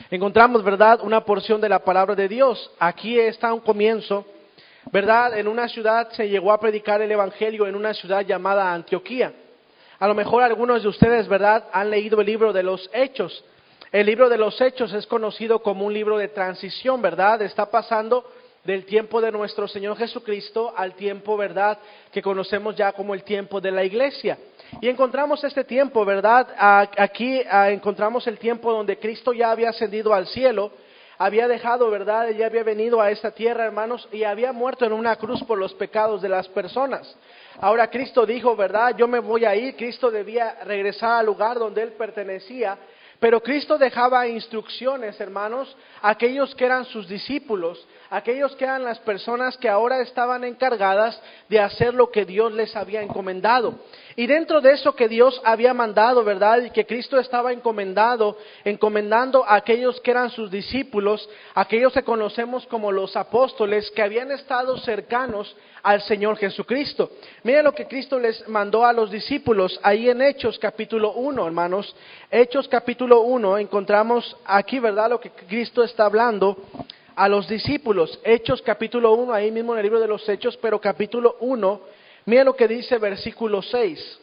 encontramos, ¿verdad?, una porción de la palabra de Dios. Aquí está un comienzo, ¿verdad? En una ciudad se llegó a predicar el evangelio en una ciudad llamada Antioquía. A lo mejor algunos de ustedes, ¿verdad?, han leído el libro de los Hechos. El libro de los Hechos es conocido como un libro de transición, ¿verdad? Está pasando del tiempo de nuestro Señor Jesucristo al tiempo, ¿verdad?, que conocemos ya como el tiempo de la iglesia. Y encontramos este tiempo, ¿verdad? Aquí encontramos el tiempo donde Cristo ya había ascendido al cielo, había dejado, ¿verdad? Él ya había venido a esta tierra, hermanos, y había muerto en una cruz por los pecados de las personas. Ahora Cristo dijo, ¿verdad? Yo me voy a ir. Cristo debía regresar al lugar donde Él pertenecía, pero Cristo dejaba instrucciones, hermanos, a aquellos que eran sus discípulos, aquellos que eran las personas que ahora estaban encargadas de hacer lo que Dios les había encomendado. Y dentro de eso que Dios había mandado, ¿verdad?, y que Cristo estaba encomendando a aquellos que eran sus discípulos, aquellos que conocemos como los apóstoles, que habían estado cercanos al Señor Jesucristo. Miren lo que Cristo les mandó a los discípulos ahí en Hechos capítulo 1, hermanos. Hechos capítulo 1, encontramos aquí, ¿verdad?, lo que Cristo está hablando a los discípulos. Hechos capítulo 1, ahí mismo en el libro de los Hechos, pero capítulo 1, miren lo que dice versículo 6.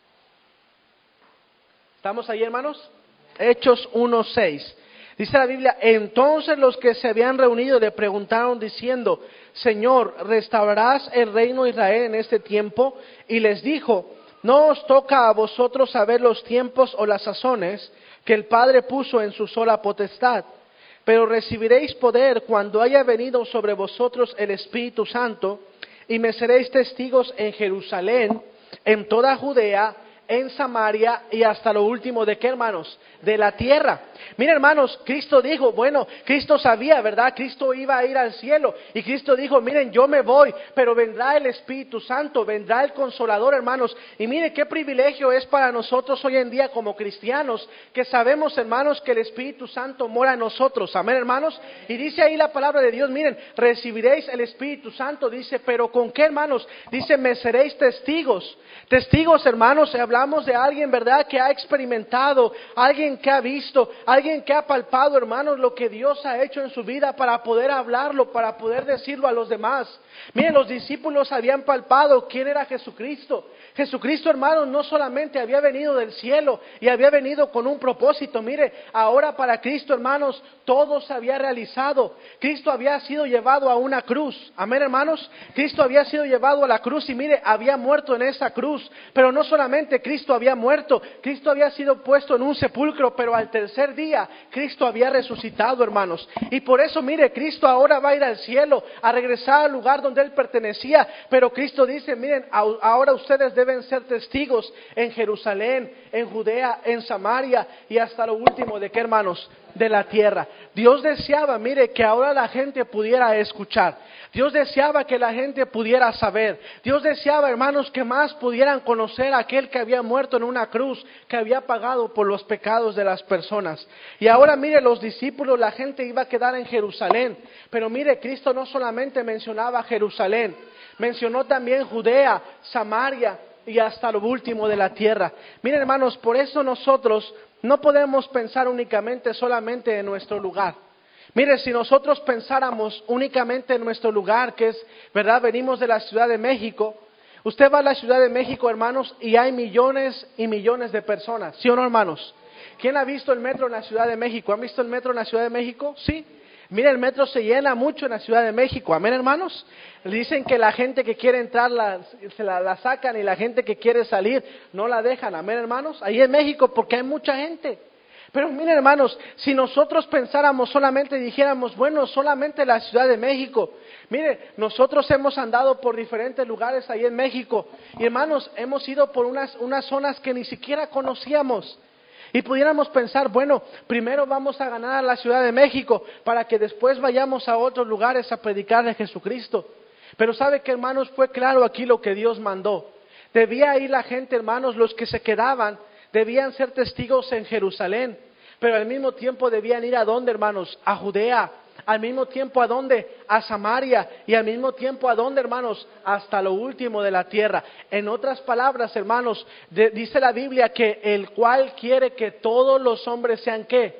¿Estamos ahí, hermanos? Hechos 1:6. Dice la Biblia, entonces los que se habían reunido le preguntaron diciendo, Señor, ¿restaurarás el reino de Israel en este tiempo? Y les dijo, no os toca a vosotros saber los tiempos o las sazones que el Padre puso en su sola potestad, pero recibiréis poder cuando haya venido sobre vosotros el Espíritu Santo, y me seréis testigos en Jerusalén, en toda Judea, en Samaria y hasta lo último de qué, hermanos, de la tierra. Miren, hermanos, Cristo dijo, bueno, Cristo sabía, ¿verdad? Cristo iba a ir al cielo y Cristo dijo, miren, yo me voy, pero vendrá el Espíritu Santo, vendrá el Consolador, hermanos. Y miren qué privilegio es para nosotros hoy en día como cristianos, que sabemos, hermanos, que el Espíritu Santo mora en nosotros. Amén, hermanos. Y dice ahí la palabra de Dios, miren, recibiréis el Espíritu Santo, dice, pero ¿con qué, hermanos? Dice, me seréis testigos. Testigos, hermanos, hablamos de alguien, ¿verdad?, que ha experimentado, alguien que ha visto, alguien que ha palpado, hermanos, lo que Dios ha hecho en su vida para poder hablarlo, para poder decirlo a los demás. Miren, los discípulos habían palpado quién era Jesucristo. Jesucristo, hermanos, no solamente había venido del cielo y había venido con un propósito. Mire, ahora para Cristo, hermanos, todo se había realizado. Cristo había sido llevado a una cruz. Amén, hermanos. Cristo había sido llevado a la cruz y mire, había muerto en esa cruz. Pero no solamente Cristo había muerto, Cristo había sido puesto en un sepulcro, pero al tercer día Cristo había resucitado, hermanos. Y por eso, mire, Cristo ahora va a ir al cielo, a regresar al lugar donde Él pertenecía. Pero Cristo dice, miren, ahora ustedes deben ser testigos en Jerusalén, en Judea, en Samaria y hasta lo último de qué, hermanos, de la tierra. Dios deseaba, mire, que ahora la gente pudiera escuchar. Dios deseaba que la gente pudiera saber. Dios deseaba, hermanos, que más pudieran conocer a aquel que había muerto en una cruz, que había pagado por los pecados de las personas. Y ahora, mire, los discípulos, la gente iba a quedar en Jerusalén. Pero mire, Cristo no solamente mencionaba Jerusalén, mencionó también Judea, Samaria y hasta lo último de la tierra. Miren, hermanos, por eso nosotros no podemos pensar únicamente solamente en nuestro lugar. Mire, si nosotros pensáramos únicamente en nuestro lugar, que es, ¿verdad?, venimos de la Ciudad de México. Usted va a la Ciudad de México, hermanos, y hay millones y millones de personas. ¿Sí o no, hermanos? ¿Quién ha visto el metro en la Ciudad de México? ¿Han visto el metro en la Ciudad de México? Sí. Mire, el metro se llena mucho en la Ciudad de México. Amén, hermanos. Dicen que la gente que quiere entrar se la sacan y la gente que quiere salir no la dejan. Amén, hermanos. Ahí en México porque hay mucha gente. Pero miren, hermanos, si nosotros pensáramos solamente y dijéramos, bueno, solamente la Ciudad de México. Mire, nosotros hemos andado por diferentes lugares ahí en México. Y hermanos, hemos ido por unas zonas que ni siquiera conocíamos. Y pudiéramos pensar, bueno, primero vamos a ganar a la Ciudad de México para que después vayamos a otros lugares a predicar de Jesucristo. Pero ¿sabe qué, hermanos? Fue claro aquí lo que Dios mandó. Debía ir la gente, hermanos, los que se quedaban, debían ser testigos en Jerusalén. Pero al mismo tiempo debían ir ¿a dónde, hermanos? A Judea. Al mismo tiempo ¿a dónde? A Samaria. Y al mismo tiempo ¿a dónde, hermanos? Hasta lo último de la tierra. En otras palabras, hermanos, dice la Biblia que el cual quiere que todos los hombres sean ¿qué?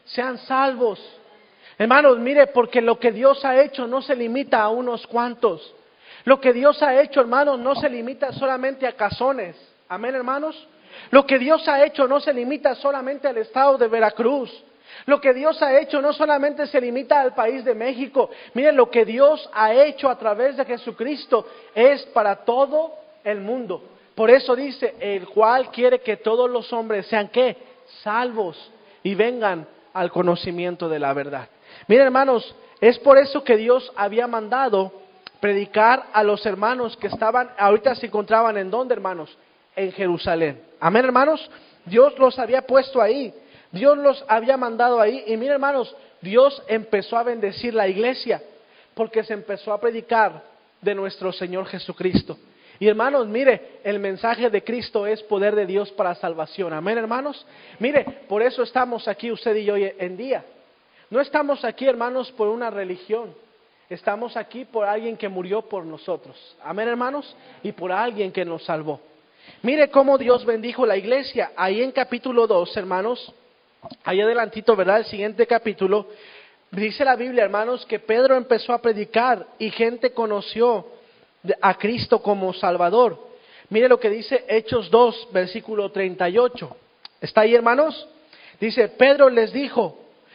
sean salvos. Hermanos, mire, porque lo que Dios ha hecho no se limita a unos cuantos. Lo que Dios ha hecho, hermanos, no se limita solamente a Cazones. Amén, hermanos. Lo que Dios ha hecho no se limita solamente al estado de Veracruz. Lo que Dios ha hecho no solamente se limita al país de México. Miren, lo que Dios ha hecho a través de Jesucristo es para todo el mundo. Por eso dice, el cual quiere que todos los hombres sean ¿qué? Salvos y vengan al conocimiento de la verdad. Miren, hermanos, es por eso que Dios había mandado predicar a los hermanos que estaban, ahorita se encontraban ¿en dónde, hermanos? En Jerusalén. Amén, hermanos. Dios los había puesto ahí. Dios los había mandado ahí. Y miren, hermanos, Dios empezó a bendecir la iglesia porque se empezó a predicar de nuestro Señor Jesucristo. Y hermanos, mire, el mensaje de Cristo es poder de Dios para salvación. Amén, hermanos. Mire, por eso estamos aquí usted y yo hoy en día. No estamos aquí, hermanos, por una religión. Estamos aquí por alguien que murió por nosotros. Amén, hermanos. Y por alguien que nos salvó. Mire cómo Dios bendijo la iglesia. Ahí en capítulo 2, hermanos, ahí adelantito, ¿verdad? El siguiente capítulo, dice la Biblia, hermanos, que Pedro empezó a predicar y gente conoció a Cristo como Salvador. Mire lo que dice Hechos 2, versículo 38. ¿Está ahí, hermanos? Dice, Pedro les dijo,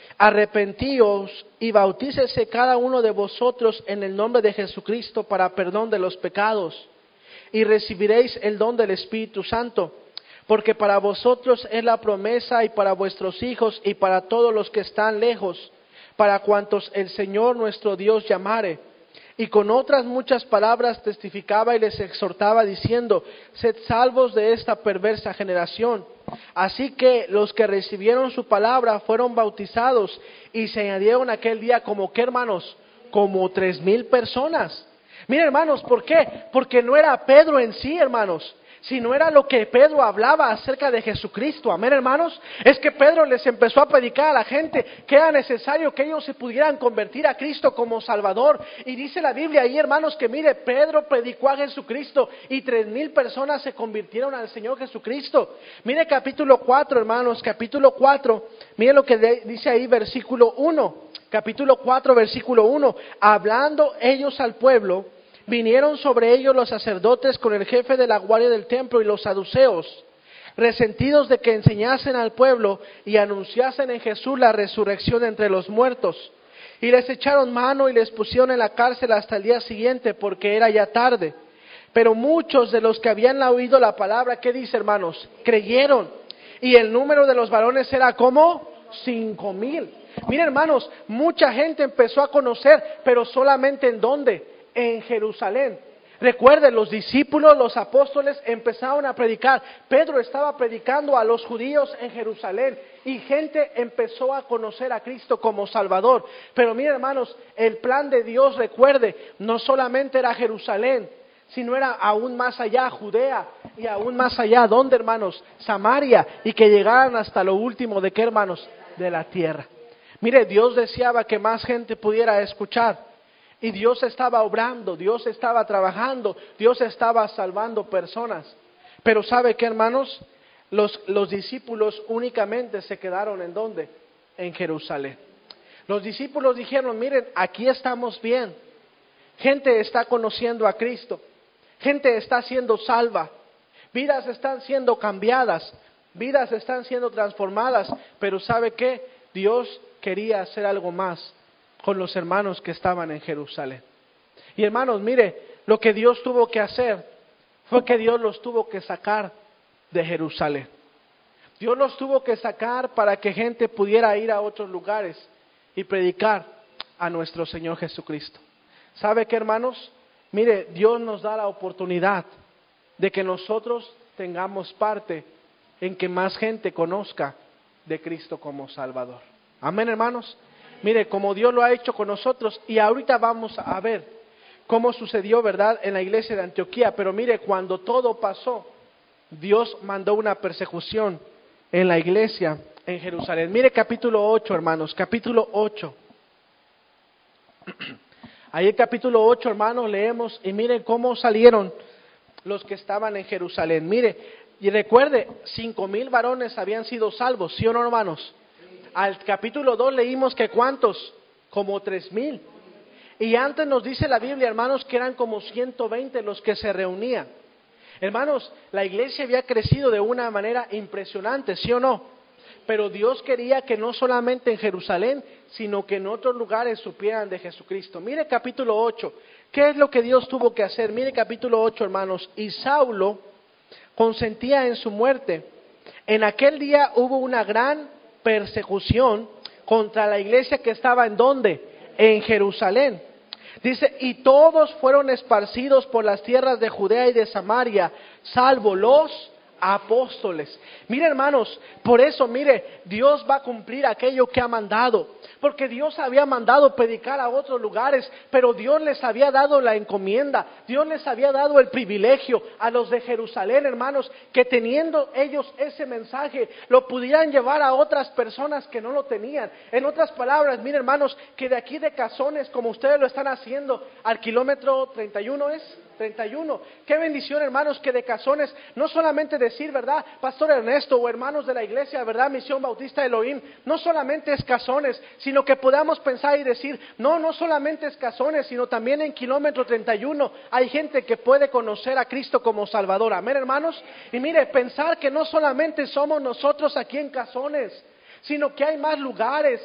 arrepentíos y bautícese cada uno de vosotros en el nombre de Jesucristo para perdón de los pecados, y recibiréis el don del Espíritu Santo, porque para vosotros es la promesa y para vuestros hijos y para todos los que están lejos, para cuantos el Señor nuestro Dios llamare. Y con otras muchas palabras testificaba y les exhortaba diciendo, sed salvos de esta perversa generación. Así que los que recibieron su palabra fueron bautizados y se añadieron aquel día como ¿qué, hermanos? Como 3,000 personas. Miren, hermanos, ¿por qué? Porque no era Pedro en sí, hermanos, sino era lo que Pedro hablaba acerca de Jesucristo. Amén, hermanos. Es que Pedro les empezó a predicar a la gente que era necesario que ellos se pudieran convertir a Cristo como Salvador. Y dice la Biblia ahí, hermanos, que mire, Pedro predicó a Jesucristo y 3,000 personas se convirtieron al Señor Jesucristo. Mire capítulo 4, hermanos, capítulo 4, mire lo que dice ahí versículo 1. Capítulo 4, versículo 1. Hablando ellos al pueblo, vinieron sobre ellos los sacerdotes con el jefe de la guardia del templo y los saduceos, resentidos de que enseñasen al pueblo y anunciasen en Jesús la resurrección entre los muertos. Y les echaron mano y les pusieron en la cárcel hasta el día siguiente, porque era ya tarde. Pero muchos de los que habían oído la palabra, ¿qué dice, hermanos? Creyeron. Y el número de los varones era como 5,000. Miren, hermanos, mucha gente empezó a conocer, pero solamente ¿en dónde? En Jerusalén. Recuerden, los discípulos, los apóstoles empezaron a predicar. Pedro estaba predicando a los judíos en Jerusalén y gente empezó a conocer a Cristo como Salvador. Pero miren, hermanos, el plan de Dios, recuerde, no solamente era Jerusalén, sino era aún más allá, Judea, y aún más allá, ¿dónde, hermanos? Samaria, y que llegaran hasta lo último de qué, hermanos, de la tierra. Mire, Dios deseaba que más gente pudiera escuchar. Y Dios estaba obrando, Dios estaba trabajando, Dios estaba salvando personas. Pero ¿sabe qué, hermanos? Los discípulos únicamente se quedaron ¿en dónde? En Jerusalén. Los discípulos dijeron, miren, aquí estamos bien. Gente está conociendo a Cristo. Gente está siendo salva. Vidas están siendo cambiadas. Vidas están siendo transformadas. Pero ¿sabe qué? Dios quería hacer algo más con los hermanos que estaban en Jerusalén. Y hermanos, mire, lo que Dios tuvo que hacer fue que Dios los tuvo que sacar de Jerusalén. Dios los tuvo que sacar para que gente pudiera ir a otros lugares y predicar a nuestro Señor Jesucristo. ¿Sabe qué, hermanos? Mire, Dios nos da la oportunidad de que nosotros tengamos parte en que más gente conozca de Cristo como Salvador. Amén, hermanos. Mire, como Dios lo ha hecho con nosotros, y ahorita vamos a ver cómo sucedió, ¿verdad?, en la iglesia de Antioquía. Pero mire, cuando todo pasó, Dios mandó una persecución en la iglesia en Jerusalén. Mire capítulo 8, hermanos, capítulo 8. Ahí el capítulo 8, hermanos, leemos y miren cómo salieron los que estaban en Jerusalén. Mire, y recuerde, 5,000 varones habían sido salvos, ¿sí o no, hermanos? Al capítulo 2 leímos que ¿cuántos? Como 3,000. Y antes nos dice la Biblia, hermanos, que eran como 120 los que se reunían. Hermanos, la iglesia había crecido de una manera impresionante, ¿sí o no? Pero Dios quería que no solamente en Jerusalén, sino que en otros lugares supieran de Jesucristo. Mire capítulo 8, ¿qué es lo que Dios tuvo que hacer? Mire capítulo 8, hermanos, y Saulo consentía en su muerte. En aquel día hubo una gran persecución contra la iglesia que estaba ¿en dónde? En Jerusalén. Dice, y todos fueron esparcidos por las tierras de Judea y de Samaria, salvo los apóstoles. Mire, hermanos, por eso, mire, Dios va a cumplir aquello que ha mandado, porque Dios había mandado predicar a otros lugares, pero Dios les había dado la encomienda, Dios les había dado el privilegio a los de Jerusalén, hermanos, que teniendo ellos ese mensaje, lo pudieran llevar a otras personas que no lo tenían. En otras palabras, mire, hermanos, que de aquí de Cazones, como ustedes lo están haciendo, al kilómetro 31 31. Qué bendición, hermanos, que de Cazones, no solamente decir, ¿verdad? Pastor Ernesto o hermanos de la iglesia, ¿verdad? Misión Bautista Elohim, no solamente es Cazones, sino que podamos pensar y decir, no solamente es Cazones, sino también en kilómetro 31 hay gente que puede conocer a Cristo como Salvador. Amén, hermanos. Y mire, pensar que no solamente somos nosotros aquí en Cazones, sino que hay más lugares,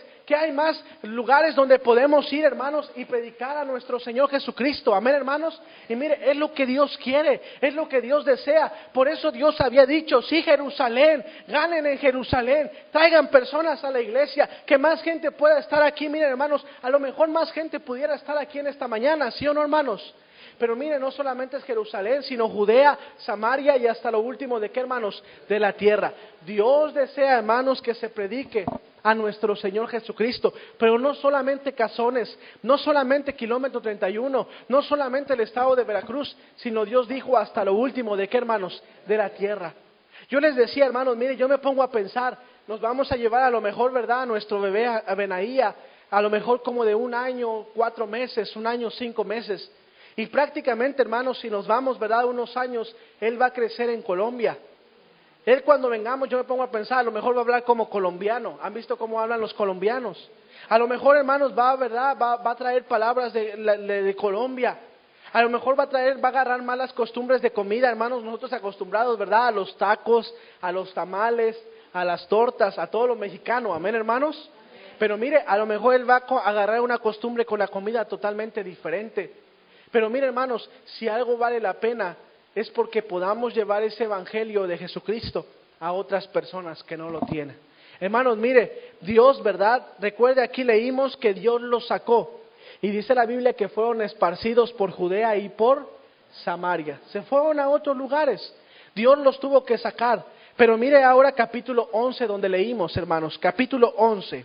donde podemos ir, hermanos, y predicar a nuestro Señor Jesucristo. Amén, hermanos. Y mire, es lo que Dios quiere, es lo que Dios desea. Por eso Dios había dicho, sí, Jerusalén, ganen en Jerusalén, traigan personas a la iglesia, que más gente pueda estar aquí. Miren, hermanos, a lo mejor más gente pudiera estar aquí en esta mañana, ¿sí o no, hermanos? Pero mire, no solamente es Jerusalén, sino Judea, Samaria y hasta lo último, ¿de qué, hermanos? De la tierra. Dios desea, hermanos, que se predique a nuestro Señor Jesucristo, pero no solamente Cazones, no solamente kilómetro 31, no solamente el estado de Veracruz, sino Dios dijo hasta lo último, ¿de qué, hermanos? De la tierra. Yo les decía, hermanos, mire, yo me pongo a pensar, nos vamos a llevar a lo mejor, ¿verdad?, a nuestro bebé, a Benaía, a lo mejor como de 1 año, 4 meses, 1 año, 5 meses. Y prácticamente, hermanos, si nos vamos, ¿verdad?, unos años, él va a crecer en Colombia. Él cuando vengamos, yo me pongo a pensar, a lo mejor va a hablar como colombiano. ¿Han visto cómo hablan los colombianos? A lo mejor, hermanos, va a traer palabras de Colombia. A lo mejor va a agarrar malas costumbres de comida, hermanos, nosotros acostumbrados, ¿verdad?, a los tacos, a los tamales, a las tortas, a todo lo mexicano. Amén, hermanos. Pero mire, a lo mejor él va a agarrar una costumbre con la comida totalmente diferente. Pero mire, hermanos, si algo vale la pena es porque podamos llevar ese evangelio de Jesucristo a otras personas que no lo tienen. Hermanos, mire, Dios, ¿verdad? Recuerde, aquí leímos que Dios los sacó y dice la Biblia que fueron esparcidos por Judea y por Samaria. Se fueron a otros lugares. Dios los tuvo que sacar. Pero mire ahora capítulo 11 donde leímos, hermanos, capítulo 11.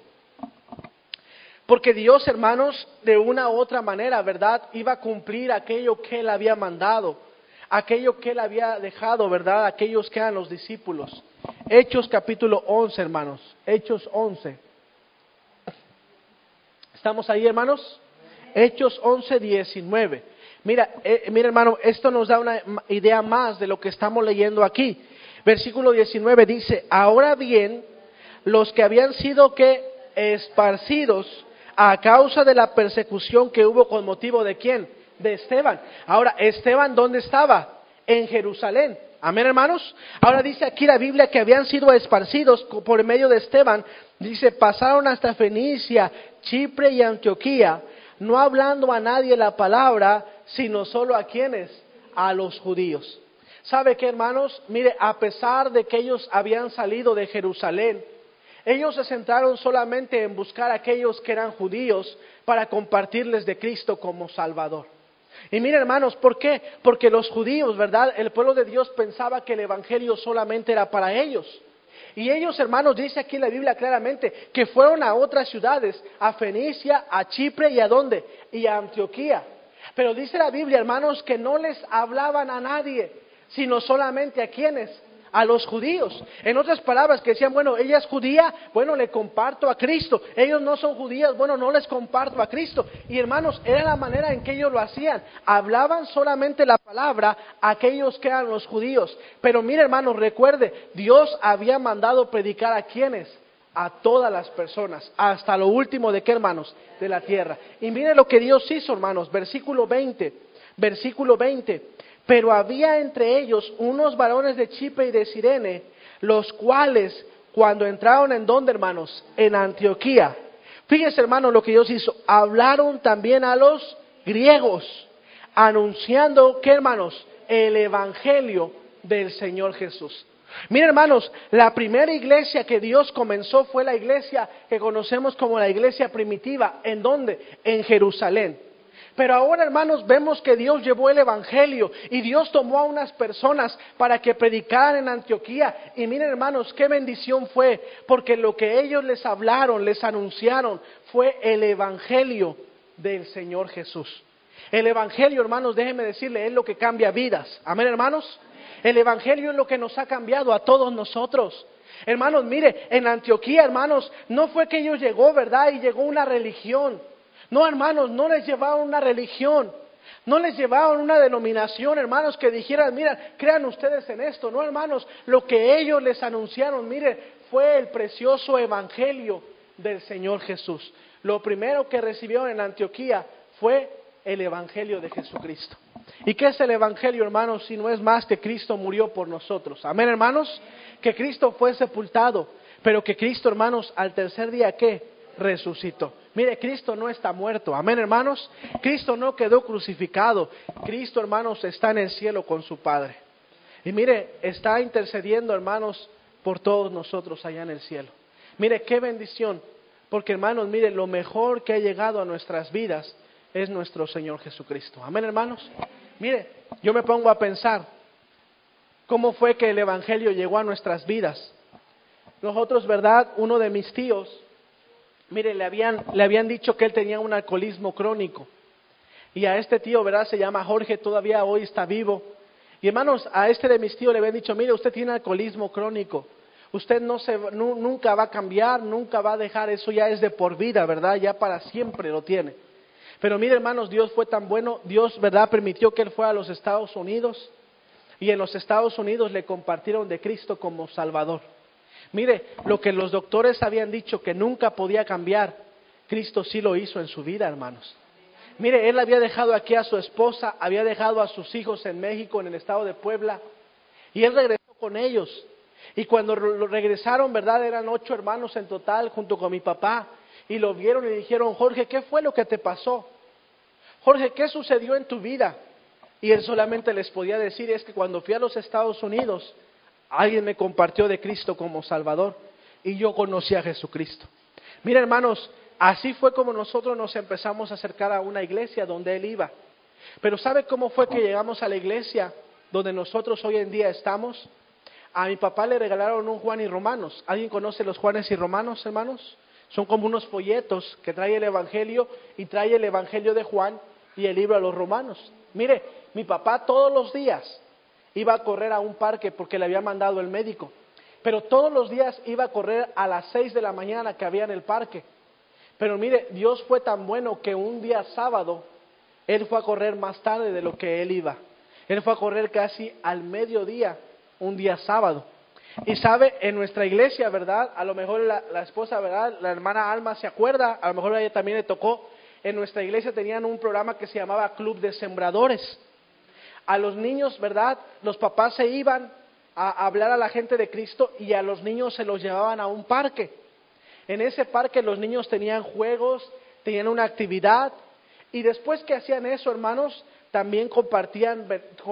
Porque Dios, hermanos, de una u otra manera, ¿verdad?, iba a cumplir aquello que Él había mandado, aquello que Él había dejado, ¿verdad?, aquellos que eran los discípulos. Hechos capítulo 11, hermanos, Hechos 11. ¿Estamos ahí, hermanos? Hechos 11, 19. Mira, hermano, esto nos da una idea más de lo que estamos leyendo aquí. Versículo 19 dice, ahora bien, los que habían sido esparcidos a causa de la persecución que hubo con motivo de ¿quién? De Esteban. Ahora, ¿Esteban dónde estaba? En Jerusalén. Amén, hermanos. Ahora dice aquí la Biblia que habían sido esparcidos por medio de Esteban. Dice, pasaron hasta Fenicia, Chipre y Antioquía, no hablando a nadie la palabra, sino solo a ¿quiénes? A los judíos. ¿Sabe qué, hermanos? Mire, a pesar de que ellos habían salido de Jerusalén, ellos se centraron solamente en buscar a aquellos que eran judíos para compartirles de Cristo como Salvador. Y mire, hermanos, ¿por qué? Porque los judíos, ¿verdad?, el pueblo de Dios pensaba que el evangelio solamente era para ellos. Y ellos, hermanos, dice aquí la Biblia claramente que fueron a otras ciudades, a Fenicia, a Chipre y ¿a dónde? Y a Antioquía. Pero dice la Biblia, hermanos, que no les hablaban a nadie, sino solamente a ¿quiénes? A los judíos. En otras palabras, que decían, bueno, ella es judía, bueno, le comparto a Cristo. Ellos no son judíos, bueno, no les comparto a Cristo. Y hermanos, era la manera en que ellos lo hacían. Hablaban solamente la palabra a aquellos que eran los judíos. Pero mire, hermanos, recuerde, Dios había mandado predicar a ¿quiénes? a todas las personas, hasta lo último de qué, hermanos, de la tierra. Y miren lo que Dios hizo, hermanos, versículo 20, pero había entre ellos unos varones de Chipre y de Cirene, los cuales cuando entraron en dónde, hermanos, en Antioquía, fíjense, hermanos, lo que Dios hizo, hablaron también a los griegos, anunciando, ¿qué, hermanos? El evangelio del Señor Jesús. Miren, hermanos, la primera iglesia que Dios comenzó fue la iglesia que conocemos como la iglesia primitiva. ¿En dónde? En Jerusalén. Pero ahora, hermanos, vemos que Dios llevó el evangelio y Dios tomó a unas personas para que predicaran en Antioquía. Y miren, hermanos, qué bendición fue, porque lo que ellos les hablaron, les anunciaron, fue el evangelio del Señor Jesús. El evangelio, hermanos, déjenme decirle, es lo que cambia vidas. Amén, hermanos. El evangelio es lo que nos ha cambiado a todos nosotros. Hermanos, mire, en Antioquía, hermanos, no fue que ellos llegó, ¿verdad? Y llegó una religión. No, hermanos, no les llevaron una religión. No les llevaron una denominación, hermanos, que dijeran, mira, crean ustedes en esto. No, hermanos, lo que ellos les anunciaron, mire, fue el precioso evangelio del Señor Jesús. Lo primero que recibieron en Antioquía fue el evangelio de Jesucristo. ¿Y qué es el evangelio, hermanos? Si no es más que Cristo murió por nosotros. Amén, hermanos. Que Cristo fue sepultado, pero que Cristo, hermanos, al tercer día, ¿qué? Resucitó. Mire, Cristo no está muerto. Amén, hermanos. Cristo no quedó crucificado. Cristo, hermanos, está en el cielo con su Padre. Y mire, está intercediendo, hermanos, por todos nosotros allá en el cielo. Mire, qué bendición. Porque, hermanos, mire, lo mejor que ha llegado a nuestras vidas es nuestro Señor Jesucristo. Amén, hermanos. Mire, yo me pongo a pensar cómo fue que el evangelio llegó a nuestras vidas. Nosotros, ¿verdad? Uno de mis tíos, mire, le habían dicho que él tenía un alcoholismo crónico. Y a este tío, ¿verdad? Se llama Jorge, todavía hoy está vivo. Y hermanos, a este de mis tíos le habían dicho, mire, usted tiene alcoholismo crónico. Usted nunca va a cambiar, nunca va a dejar, eso ya es de por vida, ¿verdad? Ya para siempre lo tiene. Pero mire, hermanos, Dios fue tan bueno, Dios, ¿verdad?, permitió que él fuera a los Estados Unidos y en los Estados Unidos le compartieron de Cristo como Salvador. Mire, lo que los doctores habían dicho que nunca podía cambiar, Cristo sí lo hizo en su vida, hermanos. Mire, él había dejado aquí a su esposa, había dejado a sus hijos en México, en el estado de Puebla, y él regresó con ellos. Y cuando regresaron, ¿verdad?, eran 8 hermanos en total junto con mi papá. Y lo vieron y dijeron, Jorge, ¿qué fue lo que te pasó? Jorge, ¿qué sucedió en tu vida? Y él solamente les podía decir, es que cuando fui a los Estados Unidos, alguien me compartió de Cristo como Salvador y yo conocí a Jesucristo. Mira, hermanos, así fue como nosotros nos empezamos a acercar a una iglesia donde él iba. Pero ¿sabe cómo fue que llegamos a la iglesia donde nosotros hoy en día estamos? A mi papá le regalaron un Juan y Romanos. ¿Alguien conoce los Juanes y Romanos, hermanos? Son como unos folletos que trae el Evangelio y trae el Evangelio de Juan y el libro a los Romanos. Mire, mi papá todos los días iba a correr a un parque porque le había mandado el médico, pero todos los días iba a correr a las 6 de la mañana que había en el parque. Pero mire, Dios fue tan bueno que un día sábado él fue a correr más tarde de lo que él iba. Él fue a correr casi al mediodía, un día sábado. Y sabe, en nuestra iglesia, ¿verdad? A lo mejor la esposa, ¿verdad? La hermana Alma se acuerda, a lo mejor a ella también le tocó. En nuestra iglesia tenían un programa que se llamaba Club de Sembradores. A los niños, ¿verdad? Los papás se iban a hablar a la gente de Cristo y a los niños se los llevaban a un parque. En ese parque los niños tenían juegos, tenían una actividad y después que hacían eso, hermanos, también compartían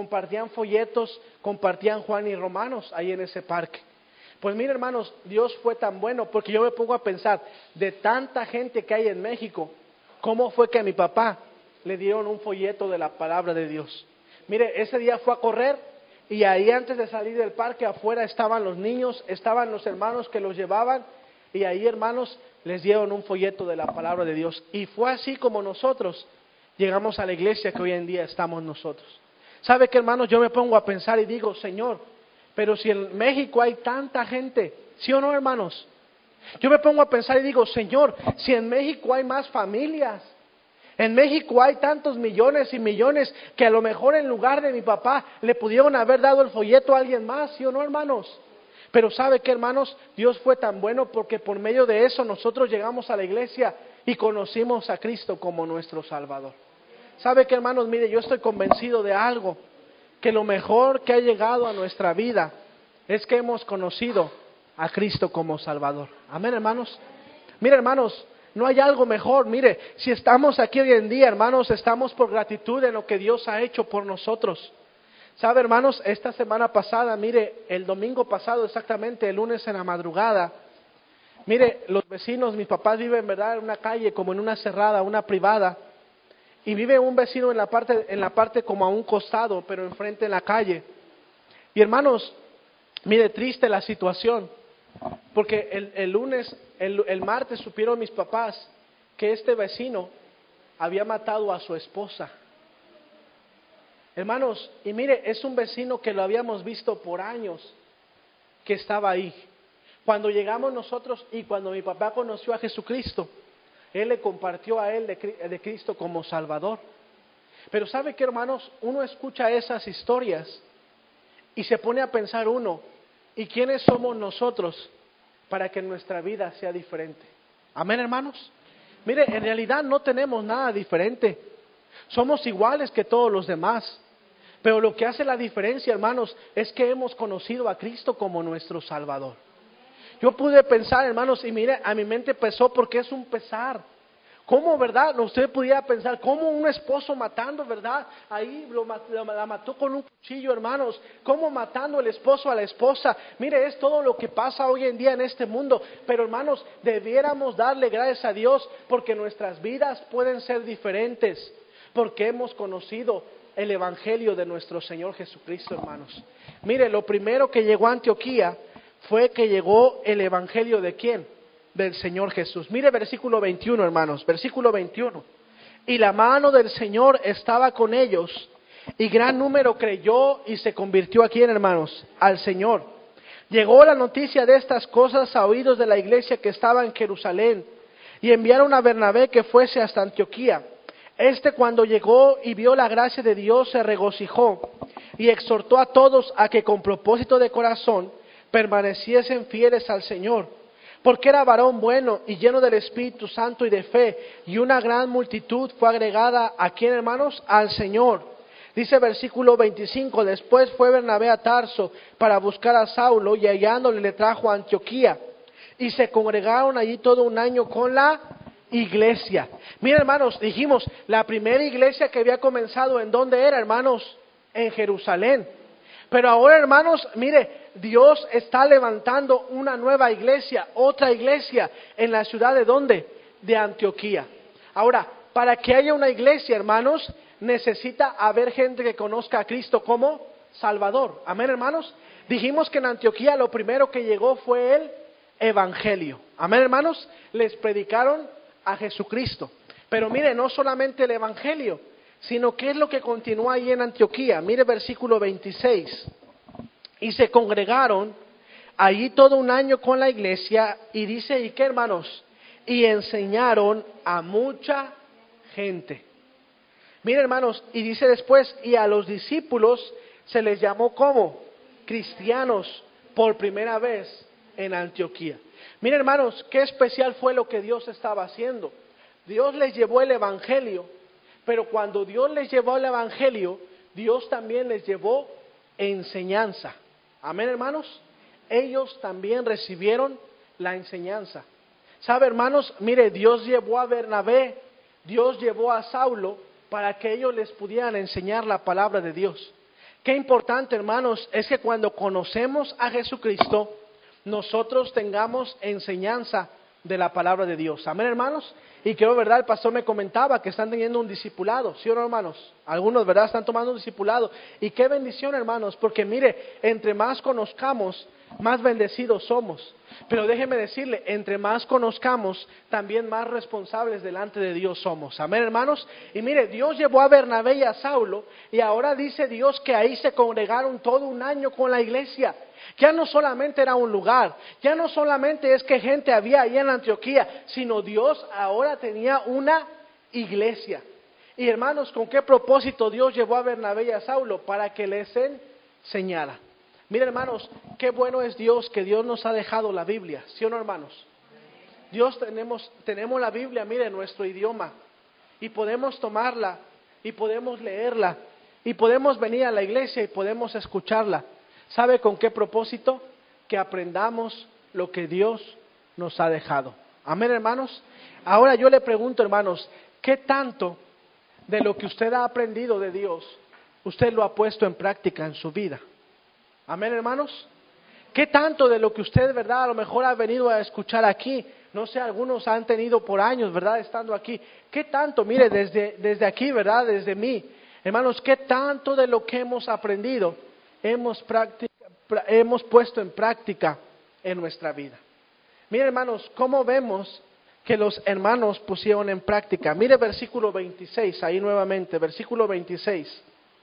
folletos, compartían Juan y Romanos ahí en ese parque. Pues mire, hermanos, Dios fue tan bueno, porque yo me pongo a pensar, de tanta gente que hay en México, ¿cómo fue que a mi papá le dieron un folleto de la palabra de Dios? Mire, ese día fue a correr y ahí antes de salir del parque afuera estaban los niños, estaban los hermanos que los llevaban y ahí, hermanos, les dieron un folleto de la palabra de Dios. Y fue así como nosotros llegamos a la iglesia que hoy en día estamos nosotros. ¿Sabe qué, hermanos? Yo me pongo a pensar y digo, Señor, pero si en México hay tanta gente, ¿sí o no, hermanos? Yo me pongo a pensar y digo, Señor, si en México hay más familias, en México hay tantos millones y millones que a lo mejor en lugar de mi papá le pudieron haber dado el folleto a alguien más, ¿sí o no, hermanos? Pero ¿sabe qué, hermanos? Dios fue tan bueno porque por medio de eso nosotros llegamos a la iglesia y conocimos a Cristo como nuestro Salvador. ¿Sabe qué, hermanos? Mire, yo estoy convencido de algo, que lo mejor que ha llegado a nuestra vida es que hemos conocido a Cristo como Salvador. Amén, hermanos. Mire, hermanos, no hay algo mejor. Mire, si estamos aquí hoy en día, hermanos, estamos por gratitud en lo que Dios ha hecho por nosotros. ¿Sabe, hermanos? Esta semana pasada, mire, el domingo pasado exactamente, el lunes en la madrugada, mire, los vecinos, mis papás viven, ¿verdad?, en una calle como en una cerrada, una privada, y vive un vecino en la parte como a un costado, pero enfrente en la calle. Y hermanos, mire, triste la situación, porque el martes supieron mis papás que este vecino había matado a su esposa. Hermanos, y mire, es un vecino que lo habíamos visto por años, que estaba ahí. Cuando llegamos nosotros y cuando mi papá conoció a Jesucristo, él le compartió a él de Cristo como Salvador. Pero ¿sabe qué, hermanos? Uno escucha esas historias y se pone a pensar uno, ¿y quiénes somos nosotros para que nuestra vida sea diferente? Amén, hermanos. Mire, en realidad no tenemos nada diferente. Somos iguales que todos los demás. Pero lo que hace la diferencia, hermanos, es que hemos conocido a Cristo como nuestro Salvador. Yo pude pensar, hermanos, y mire, a mi mente pesó porque es un pesar. ¿Cómo, verdad? Usted pudiera pensar, ¿cómo un esposo matando, verdad? Ahí la mató con un cuchillo, hermanos. ¿Cómo matando el esposo a la esposa? Mire, es todo lo que pasa hoy en día en este mundo. Pero, hermanos, debiéramos darle gracias a Dios porque nuestras vidas pueden ser diferentes. Porque hemos conocido el Evangelio de nuestro Señor Jesucristo, hermanos. Mire, lo primero que llegó a Antioquía fue que llegó el Evangelio ¿de quién? Del Señor Jesús. Mire versículo 21, hermanos, versículo 21. Y la mano del Señor estaba con ellos, y gran número creyó y se convirtió ¿a quién, hermanos? Al Señor. Llegó la noticia de estas cosas a oídos de la iglesia que estaba en Jerusalén, y enviaron a Bernabé que fuese hasta Antioquía. Cuando llegó y vio la gracia de Dios, se regocijó y exhortó a todos a que con propósito de corazón permaneciesen fieles al Señor, porque era varón bueno y lleno del Espíritu Santo y de fe, y una gran multitud fue agregada ¿a quién, hermanos? Al Señor. Dice versículo 25, después fue Bernabé a Tarso para buscar a Saulo, y hallándole le trajo a Antioquía, y se congregaron allí todo un año con la iglesia. Mira, hermanos, dijimos, la primera iglesia que había comenzado, ¿en dónde era, hermanos? En Jerusalén. Pero ahora, hermanos, mire, Dios está levantando una nueva iglesia, otra iglesia, en la ciudad ¿de dónde? De Antioquía. Ahora, para que haya una iglesia, hermanos, necesita haber gente que conozca a Cristo como Salvador. Amén, hermanos. Dijimos que en Antioquía lo primero que llegó fue el Evangelio. Amén, hermanos. Les predicaron a Jesucristo. Pero mire, no solamente el Evangelio, sino que es lo que continúa ahí en Antioquía. Mire versículo 26. Y se congregaron allí todo un año con la iglesia, y dice, ¿y qué, hermanos? Y enseñaron a mucha gente. Mire, hermanos, y dice después, y a los discípulos se les llamó como cristianos por primera vez en Antioquía. Mire, hermanos, qué especial fue lo que Dios estaba haciendo. Dios les llevó el Evangelio, pero cuando Dios les llevó el Evangelio, Dios también les llevó enseñanza. Amén, hermanos. Ellos también recibieron la enseñanza. ¿Sabe, hermanos? Mire, Dios llevó a Bernabé, Dios llevó a Saulo para que ellos les pudieran enseñar la palabra de Dios. Qué importante, hermanos, es que cuando conocemos a Jesucristo, nosotros tengamos enseñanza de la palabra de Dios. Amén, hermanos. Y creo, verdad, el pastor me comentaba que están teniendo un discipulado, ¿sí o no, hermanos? Algunos, verdad, están tomando un discipulado. Y qué bendición, hermanos, porque mire, entre más conozcamos, más bendecidos somos. Pero déjeme decirle, entre más conozcamos, también más responsables delante de Dios somos. Amén, hermanos. Y mire, Dios llevó a Bernabé y a Saulo, y ahora dice Dios que ahí se congregaron todo un año con la iglesia. Ya no solamente era un lugar, ya no solamente es que gente había ahí en Antioquía, sino Dios ahora tenía una iglesia. Y hermanos, ¿con qué propósito Dios llevó a Bernabé y a Saulo? Para que les enseñara. Miren, hermanos, qué bueno es Dios, que Dios nos ha dejado la Biblia, ¿sí o no, hermanos? Dios tenemos la Biblia, mire, en nuestro idioma, y podemos tomarla, y podemos leerla, y podemos venir a la iglesia y podemos escucharla. ¿Sabe con qué propósito? Que aprendamos lo que Dios nos ha dejado. Amén, hermanos. Ahora yo le pregunto, hermanos, ¿qué tanto de lo que usted ha aprendido de Dios, usted lo ha puesto en práctica en su vida? Amén, hermanos. ¿Qué tanto de lo que usted, verdad, a lo mejor ha venido a escuchar aquí? No sé, algunos han tenido por años, verdad, estando aquí. ¿Qué tanto, mire, desde aquí, verdad, desde mí, hermanos, qué tanto de lo que hemos aprendido hemos puesto en práctica en nuestra vida? Mire, hermanos, ¿cómo vemos que los hermanos pusieron en práctica? Mire versículo 26, ahí nuevamente, versículo 26.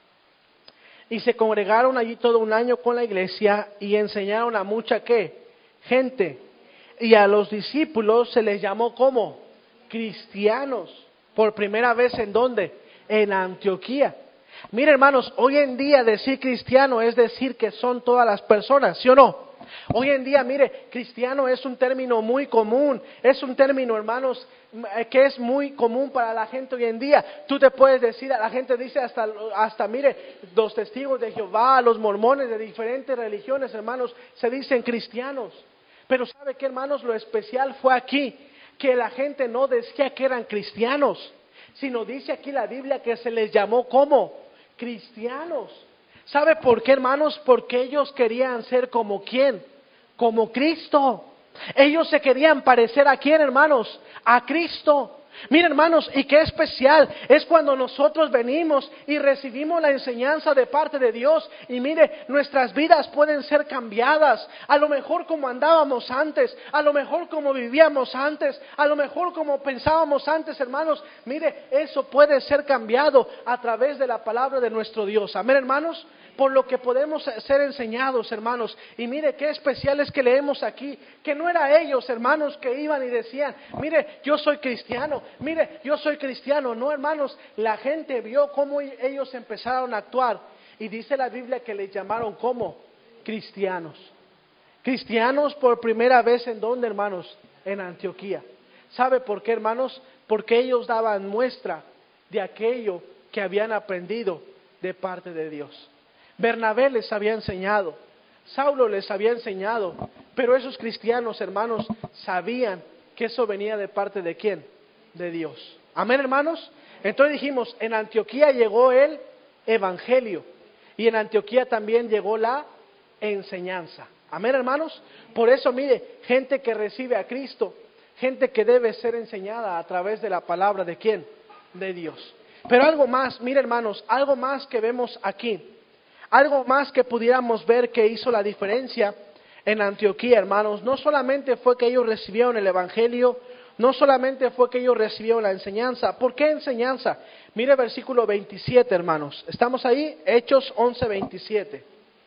Y se congregaron allí todo un año con la iglesia y enseñaron a mucha ¿qué? Gente. Y a los discípulos se les llamó ¿cómo? Cristianos. Por primera vez, ¿en dónde? En Antioquía. Mire, hermanos, hoy en día decir cristiano es decir que son todas las personas, ¿sí o no? Hoy en día, mire, cristiano es un término muy común, es un término, hermanos, que es muy común para la gente hoy en día. Tú te puedes decir, la gente dice hasta mire, los testigos de Jehová, los mormones de diferentes religiones, hermanos, se dicen cristianos. Pero ¿sabe qué, hermanos? Lo especial fue aquí, que la gente no decía que eran cristianos, sino dice aquí la Biblia que se les llamó ¿cómo? Cristianos. ¿Sabe por qué, hermanos? Porque ellos querían ser como ¿quién? Como Cristo. Ellos se querían parecer ¿a quién, hermanos? A Cristo. Miren, hermanos, y qué especial es cuando nosotros venimos y recibimos la enseñanza de parte de Dios y mire, nuestras vidas pueden ser cambiadas, a lo mejor como andábamos antes, a lo mejor como vivíamos antes, a lo mejor como pensábamos antes, hermanos, mire, eso puede ser cambiado a través de la palabra de nuestro Dios. Amén, hermanos. Por lo que podemos ser enseñados, hermanos. Y mire qué especial es que leemos aquí, que no era ellos, hermanos, que iban y decían, mire, yo soy cristiano, mire, yo soy cristiano. No, hermanos, la gente vio cómo ellos empezaron a actuar. Y dice la Biblia que les llamaron como cristianos. Cristianos por primera vez, ¿en dónde, hermanos? En Antioquía. ¿Sabe por qué, hermanos? Porque ellos daban muestra de aquello que habían aprendido de parte de Dios. Bernabé les había enseñado, Saulo les había enseñado, pero esos cristianos, hermanos, sabían que eso venía de parte de ¿quién? De Dios. Amén, hermanos. Entonces dijimos, en Antioquía llegó el evangelio y en Antioquía también llegó la enseñanza. Amén, hermanos. Por eso, mire, gente que recibe a Cristo, gente que debe ser enseñada a través de la palabra de ¿quién? De Dios. Pero algo más, mire, hermanos, algo más que vemos aquí. Algo más que pudiéramos ver que hizo la diferencia en Antioquía, hermanos, no solamente fue que ellos recibieron el evangelio, no solamente fue que ellos recibieron la enseñanza. ¿Por qué enseñanza? Mire versículo 27, hermanos. ¿Estamos ahí? Hechos 11:27.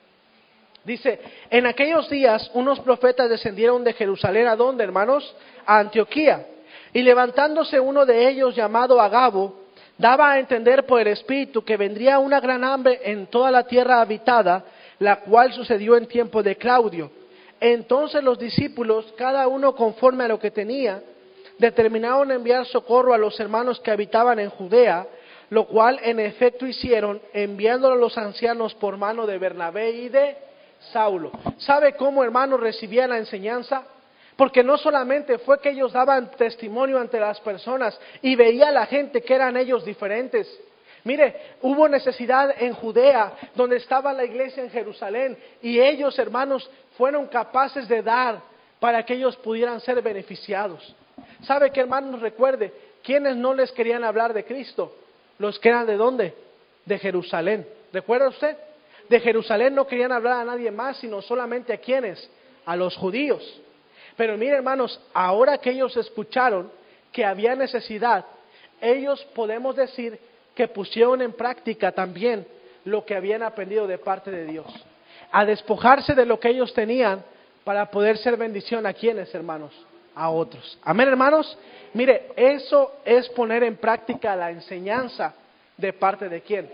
Dice, en aquellos días unos profetas descendieron de Jerusalén, ¿a dónde, hermanos? A Antioquía. Y levantándose uno de ellos llamado Agabo, daba a entender por el Espíritu que vendría una gran hambre en toda la tierra habitada, la cual sucedió en tiempo de Claudio. Entonces los discípulos, cada uno conforme a lo que tenía, determinaron enviar socorro a los hermanos que habitaban en Judea, lo cual en efecto hicieron, enviándolo a los ancianos por mano de Bernabé y de Saulo. ¿Sabe cómo, hermanos, recibían la enseñanza? Porque no solamente fue que ellos daban testimonio ante las personas y veía la gente que eran ellos diferentes. Mire, hubo necesidad en Judea, donde estaba la iglesia en Jerusalén, y ellos, hermanos, fueron capaces de dar para que ellos pudieran ser beneficiados. ¿Sabe qué, hermanos? Recuerde, ¿quiénes no les querían hablar de Cristo? Los que eran ¿de dónde? De Jerusalén. ¿Recuerda usted? De Jerusalén no querían hablar a nadie más, sino solamente a ¿quiénes? A los judíos. Pero mire, hermanos, ahora que ellos escucharon que había necesidad, ellos podemos decir que pusieron en práctica también lo que habían aprendido de parte de Dios. A despojarse de lo que ellos tenían para poder ser bendición a quienes, hermanos, a otros. Amén, hermanos. Mire, eso es poner en práctica la enseñanza de parte de quién,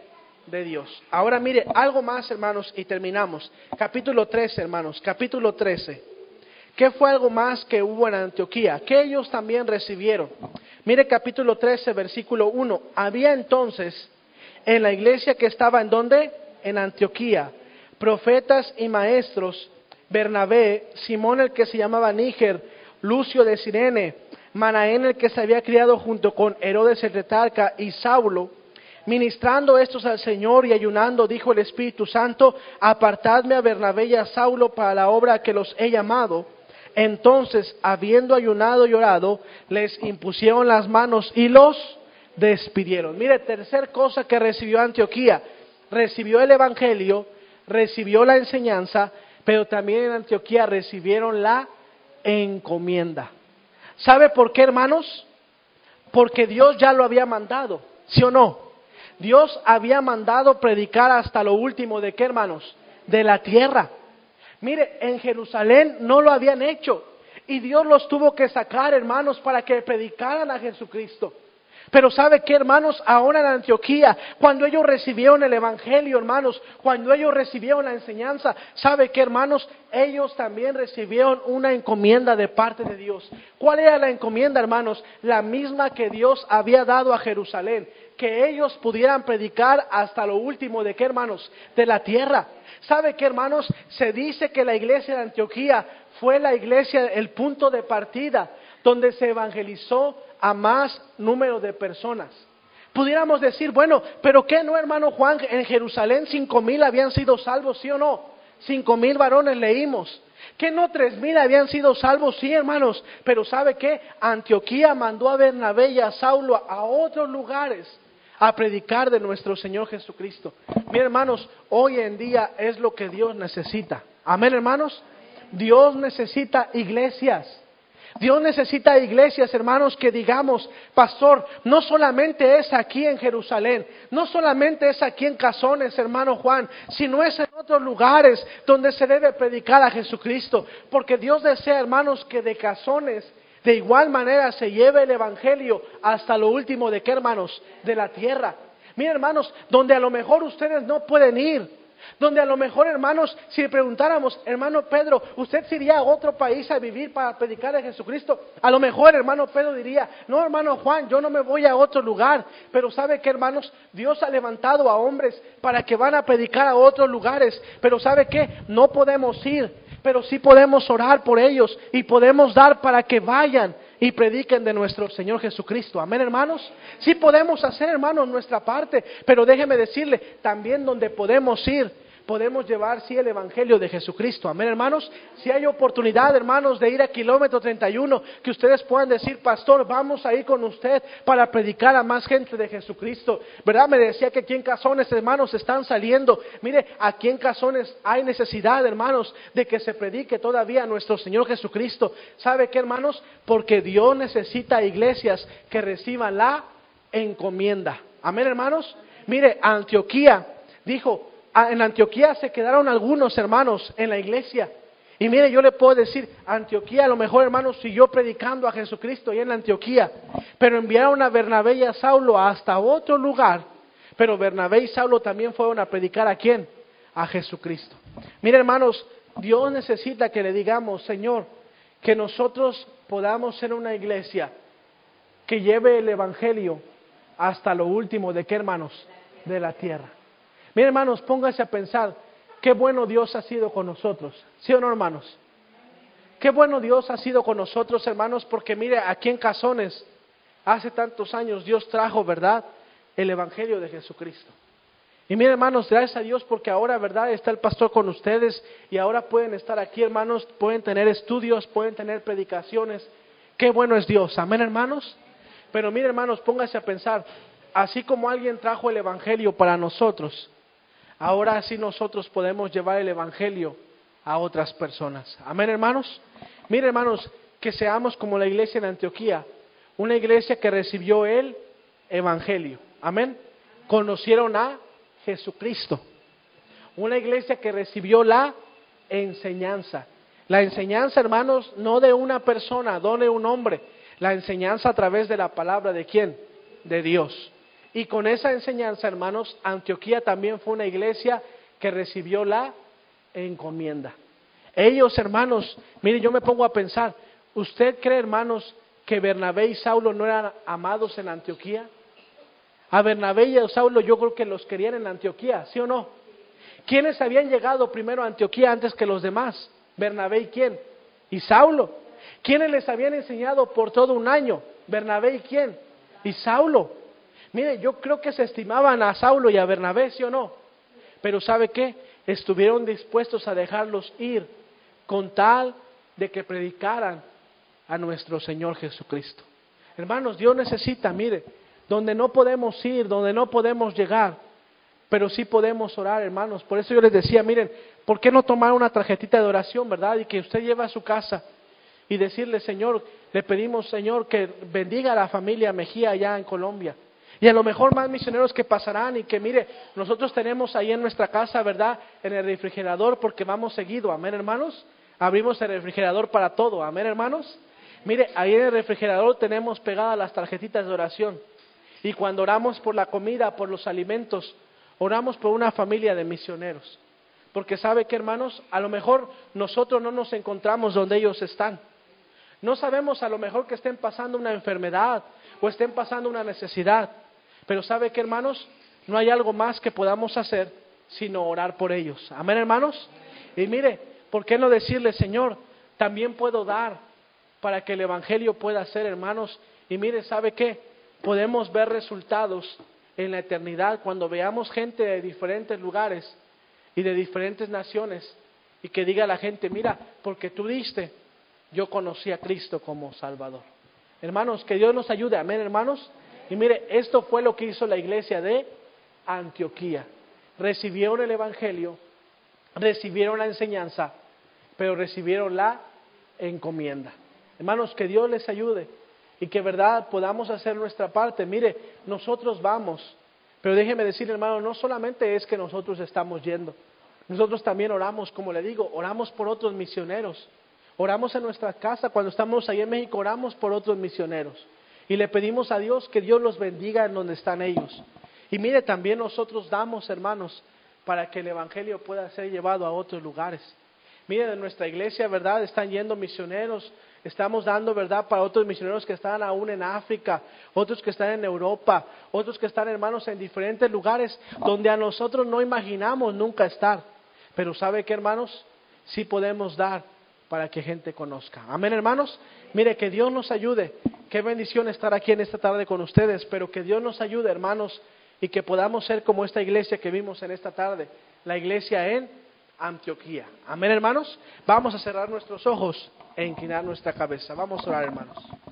de Dios. Ahora mire, algo más, hermanos, y terminamos. Capítulo 13, hermanos, capítulo 13. ¿Qué fue algo más que hubo en Antioquía? Que ellos también recibieron. Mire capítulo 13, versículo 1. Había entonces en la iglesia que estaba ¿en dónde? En Antioquía, profetas y maestros, Bernabé, Simón el que se llamaba Níger, Lucio de Cirene, Manaén el que se había criado junto con Herodes el tetrarca y Saulo. Ministrando estos al Señor y ayunando, dijo el Espíritu Santo: apartadme a Bernabé y a Saulo para la obra a que los he llamado. Entonces, habiendo ayunado y orado, les impusieron las manos y los despidieron. Mire, tercer cosa que recibió Antioquía: recibió el Evangelio, recibió la enseñanza, pero también en Antioquía recibieron la encomienda. ¿Sabe por qué, hermanos? Porque Dios ya lo había mandado, ¿sí o no? Dios había mandado predicar hasta lo último ¿de qué, hermanos? De la tierra. Mire, en Jerusalén no lo habían hecho y Dios los tuvo que sacar, hermanos, para que predicaran a Jesucristo. Pero ¿sabe qué, hermanos? Ahora en Antioquía, cuando ellos recibieron el Evangelio, hermanos, cuando ellos recibieron la enseñanza, ¿sabe qué, hermanos? Ellos también recibieron una encomienda de parte de Dios. ¿Cuál era la encomienda, hermanos? La misma que Dios había dado a Jerusalén, que ellos pudieran predicar hasta lo último ¿de qué, hermanos? De la tierra. ¿Sabe qué, hermanos? Se dice que la iglesia de Antioquía fue la iglesia, el punto de partida, donde se evangelizó a más número de personas. Pudiéramos decir, bueno, pero ¿qué no, hermano Juan? En Jerusalén 5,000 habían sido salvos, ¿sí o no? 5,000 varones leímos. ¿Qué no 3,000 habían sido salvos? Sí, hermanos. Pero ¿sabe qué? Antioquía mandó a Bernabé y a Saulo a otros lugares a predicar de nuestro Señor Jesucristo. Miren, hermanos, hoy en día es lo que Dios necesita. Amén, hermanos. Dios necesita iglesias. Dios necesita iglesias, hermanos, que digamos, pastor, no solamente es aquí en Jerusalén, no solamente es aquí en Cazones, hermano Juan, sino es en otros lugares donde se debe predicar a Jesucristo, porque Dios desea, hermanos, que de Cazones de igual manera se lleve el Evangelio hasta lo último ¿de qué, hermanos? De la tierra. Miren, hermanos, donde a lo mejor ustedes no pueden ir, donde a lo mejor, hermanos, si le preguntáramos, hermano Pedro, ¿usted se iría a otro país a vivir para predicar a Jesucristo? A lo mejor, hermano Pedro diría, no, hermano Juan, yo no me voy a otro lugar. Pero ¿sabe qué, hermanos? Dios ha levantado a hombres para que van a predicar a otros lugares. Pero ¿sabe qué? No podemos ir, pero sí podemos orar por ellos y podemos dar para que vayan y prediquen de nuestro Señor Jesucristo. Amén, hermanos. Sí podemos hacer, hermanos, nuestra parte, pero déjeme decirle, también donde podemos ir, podemos llevar, sí, el Evangelio de Jesucristo. Amén, hermanos. Si hay oportunidad, hermanos, de ir a kilómetro 31, que ustedes puedan decir, pastor, vamos a ir con usted para predicar a más gente de Jesucristo. ¿Verdad? Me decía que aquí en Cazones, hermanos, están saliendo. Mire, aquí en Cazones hay necesidad, hermanos, de que se predique todavía a nuestro Señor Jesucristo. ¿Sabe qué, hermanos? Porque Dios necesita iglesias que reciban la encomienda. Amén, hermanos. Mire, Antioquía dijo, en Antioquía se quedaron algunos hermanos en la iglesia. Y mire, yo le puedo decir, Antioquía a lo mejor, hermanos, siguió predicando a Jesucristo y en Antioquía, pero enviaron a Bernabé y a Saulo hasta otro lugar. Pero Bernabé y Saulo también fueron a predicar ¿a quién? A Jesucristo. Mire, hermanos, Dios necesita que le digamos, Señor, que nosotros podamos ser una iglesia que lleve el Evangelio hasta lo último ¿de qué, hermanos? De la tierra. Miren, hermanos, pónganse a pensar, qué bueno Dios ha sido con nosotros, ¿sí o no, hermanos? Qué bueno Dios ha sido con nosotros, hermanos, porque mire, aquí en Cazones, hace tantos años Dios trajo, ¿verdad?, el Evangelio de Jesucristo. Y miren, hermanos, gracias a Dios porque ahora, ¿verdad?, está el pastor con ustedes y ahora pueden estar aquí, hermanos, pueden tener estudios, pueden tener predicaciones. Qué bueno es Dios, amén, hermanos. Pero miren, hermanos, pónganse a pensar, así como alguien trajo el Evangelio para nosotros, ahora sí nosotros podemos llevar el Evangelio a otras personas. Amén, hermanos. Miren, hermanos, que seamos como la iglesia en Antioquía, una iglesia que recibió el Evangelio. Amén. Conocieron a Jesucristo. Una iglesia que recibió la enseñanza. La enseñanza, hermanos, no de una persona, no de un hombre. La enseñanza a través de la palabra ¿de quién? De Dios. Y con esa enseñanza, hermanos, Antioquía también fue una iglesia que recibió la encomienda. Ellos, hermanos, mire, yo me pongo a pensar, ¿usted cree, hermanos, que Bernabé y Saulo no eran amados en Antioquía? A Bernabé y a Saulo yo creo que los querían en Antioquía, ¿sí o no? ¿Quiénes habían llegado primero a Antioquía antes que los demás? Bernabé y quién? Y Saulo. ¿Quiénes les habían enseñado por todo un año? Bernabé y quién? Y Saulo. Mire, yo creo que se estimaban a Saulo y a Bernabé, ¿sí o no? Pero ¿sabe qué? Estuvieron dispuestos a dejarlos ir con tal de que predicaran a nuestro Señor Jesucristo. Hermanos, Dios necesita, mire, donde no podemos ir, donde no podemos llegar, pero sí podemos orar, hermanos. Por eso yo les decía, miren, ¿por qué no tomar una tarjetita de oración, verdad? Y que usted lleve a su casa y decirle, Señor, le pedimos, Señor, que bendiga a la familia Mejía allá en Colombia. Y a lo mejor más misioneros que pasarán y que, mire, nosotros tenemos ahí en nuestra casa, ¿verdad? En el refrigerador, porque vamos seguido, amén, hermanos. Abrimos el refrigerador para todo, amén, hermanos. Mire, ahí en el refrigerador tenemos pegadas las tarjetitas de oración. Y cuando oramos por la comida, por los alimentos, oramos por una familia de misioneros. Porque sabe que, hermanos, a lo mejor nosotros no nos encontramos donde ellos están. No sabemos a lo mejor que estén pasando una enfermedad o estén pasando una necesidad. Pero sabe que, hermanos, no hay algo más que podamos hacer sino orar por ellos. Amén, hermanos. Y mire, ¿por qué no decirle, Señor, también puedo dar para que el Evangelio pueda ser, hermanos? Y mire, ¿sabe qué? Podemos ver resultados en la eternidad cuando veamos gente de diferentes lugares y de diferentes naciones y que diga a la gente, mira, porque tú diste, yo conocí a Cristo como Salvador. Hermanos, que Dios nos ayude, amén, hermanos. Y mire, esto fue lo que hizo la iglesia de Antioquía. Recibieron el Evangelio, recibieron la enseñanza, pero recibieron la encomienda. Hermanos, que Dios les ayude y que verdad podamos hacer nuestra parte. Mire, nosotros vamos, pero déjeme decir, hermano, no solamente es que nosotros estamos yendo, nosotros también oramos, como le digo, oramos por otros misioneros. Oramos en nuestra casa, cuando estamos ahí en México, oramos por otros misioneros. Y le pedimos a Dios que Dios los bendiga en donde están ellos. Y mire, también nosotros damos, hermanos, para que el Evangelio pueda ser llevado a otros lugares. Mire, en nuestra iglesia, ¿verdad? Están yendo misioneros. Estamos dando, ¿verdad?, para otros misioneros que están aún en África, otros que están en Europa, otros que están, hermanos, en diferentes lugares donde a nosotros no imaginamos nunca estar. Pero ¿sabe qué, hermanos? Sí podemos dar para que gente conozca. Amén, hermanos. Mire, que Dios nos ayude. Qué bendición estar aquí en esta tarde con ustedes, pero que Dios nos ayude, hermanos, y que podamos ser como esta iglesia que vimos en esta tarde, la iglesia en Antioquía. Amén, hermanos. Vamos a cerrar nuestros ojos e inclinar nuestra cabeza. Vamos a orar, hermanos.